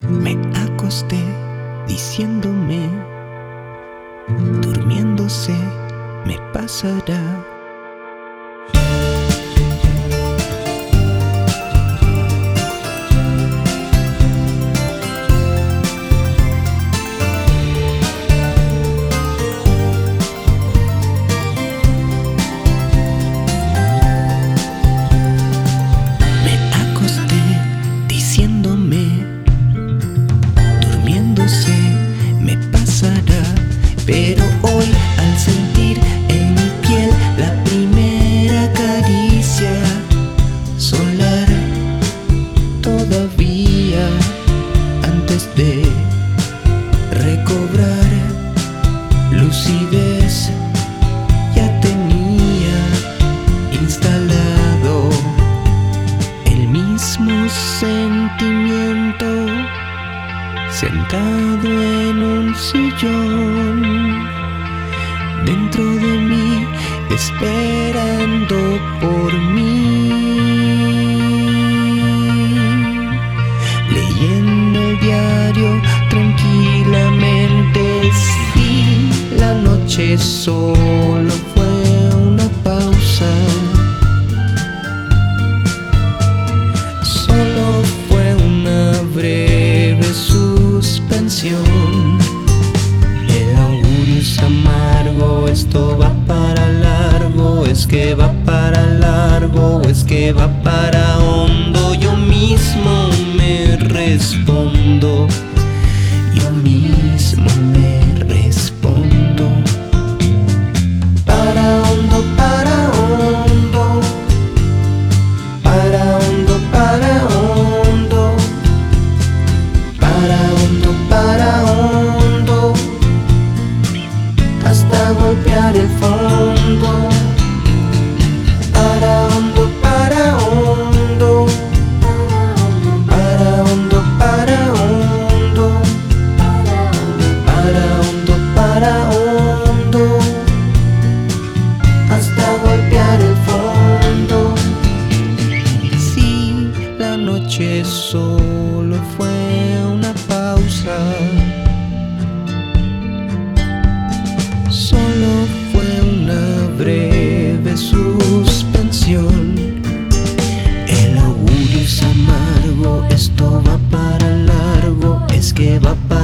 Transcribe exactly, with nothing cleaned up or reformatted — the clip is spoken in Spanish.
Me acosté diciéndome, durmiéndose me pasará. Pero hoy, al sentir en mi piel la primera caricia solar, todavía antes de recobrar lucidez, ya tenía instalado el mismo sentimiento, sentado en un sillón dentro de mí, esperando por mí, leyendo el diario tranquilamente. Sí, la noche solo fue una pausa, solo fue una breve suspensión. El augurio es amargo, esto va para largo, es que va para largo, es que va para hondo. Yo mismo me respondo, yo mismo me respondo. Para hondo, para hondo, para hondo, para hondo, para hondo, para hondo, hasta golpear el fondo. Para hondo, para hondo, para hondo, para hondo, para hondo, para hondo, hasta golpear el fondo. Sí, la noche solo fue una pausa, solo fue una breve suspensión. El augurio es amargo, esto va para largo, es que va para